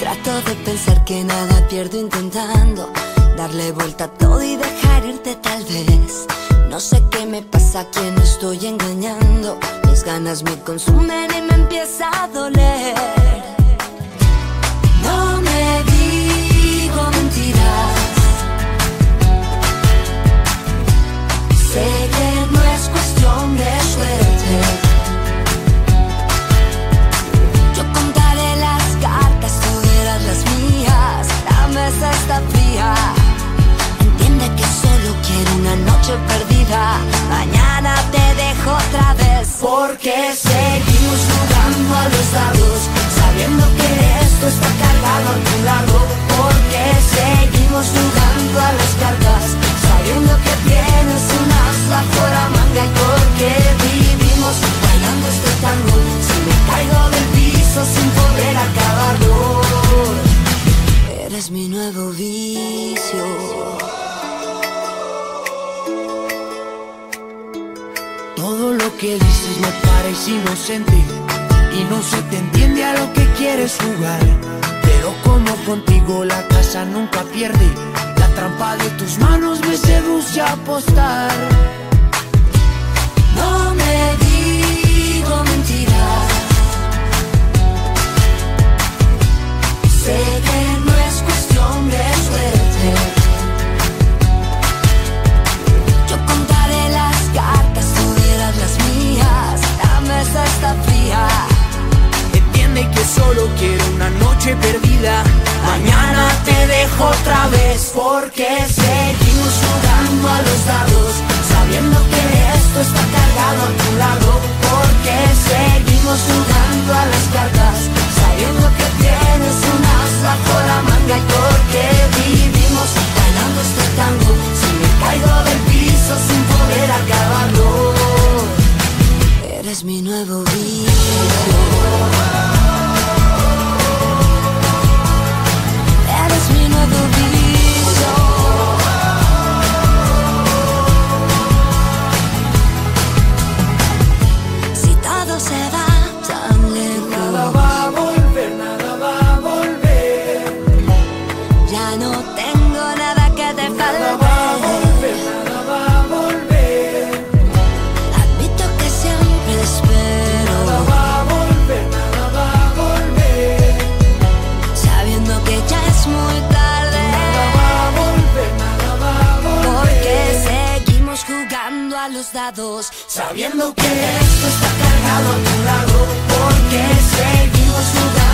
Trato de pensar que nada pierdo intentando darle vuelta a todo y dejar irte tal vez. No sé qué me pasa, a quién estoy engañando. Mis ganas me consumen y me empieza a doler. No me digo mentiras. Sé que no es cuestión de suerte. Yo contaré las cartas, tú verás las mías. La mesa está fría. Entiende que solo quiero una noche perdida. Mañana te dejo otra vez. Porque seguimos jugando a los dados, sabiendo que esto está cargado a tu lado. Porque seguimos jugando a las cartas, sabiendo que tienes un as bajo la manga. Y porque vivimos bailando este tango, si me caigo del piso sin poder acabarlo. Eres mi nuevo vicio. Todo lo que dices me parece inocente y no se te entiende a lo que quieres jugar. Pero como contigo la casa nunca pierde, la trampa de tus manos me seduce a apostar. No me digo mentiras. Sé que no es cuestión de suerte. Yo contaré las cartas, tú verás las mías. La mesa está fría. Entiende que solo quiero una noche perdida. Mañana te dejo otra vez. Porque seguimos jugando a los dados, sabiendo que esto está cargado a tu lado. Porque seguimos jugando a las cartas, sabiendo que tienes un as bajo la manga. Y porque vivimos bailando este tango, si me caigo del piso sin poder acabarlo. Eres mi nuevo vicio. Eres mi nuevo vicio. Si todo se va tan lejos, Nada va a volver, nada va a volver. ya no tengo nada que te Nada va a falte. volver, nada va a volver. Admito que siempre espero, Nada va a volver, nada va a volver. sabiendo que ya es muy tarde. Nada va a volver, nada va a volver. Porque seguimos jugando a los dados, Sabiendo que esto está cargado a tu lado. Porque seguimos jugando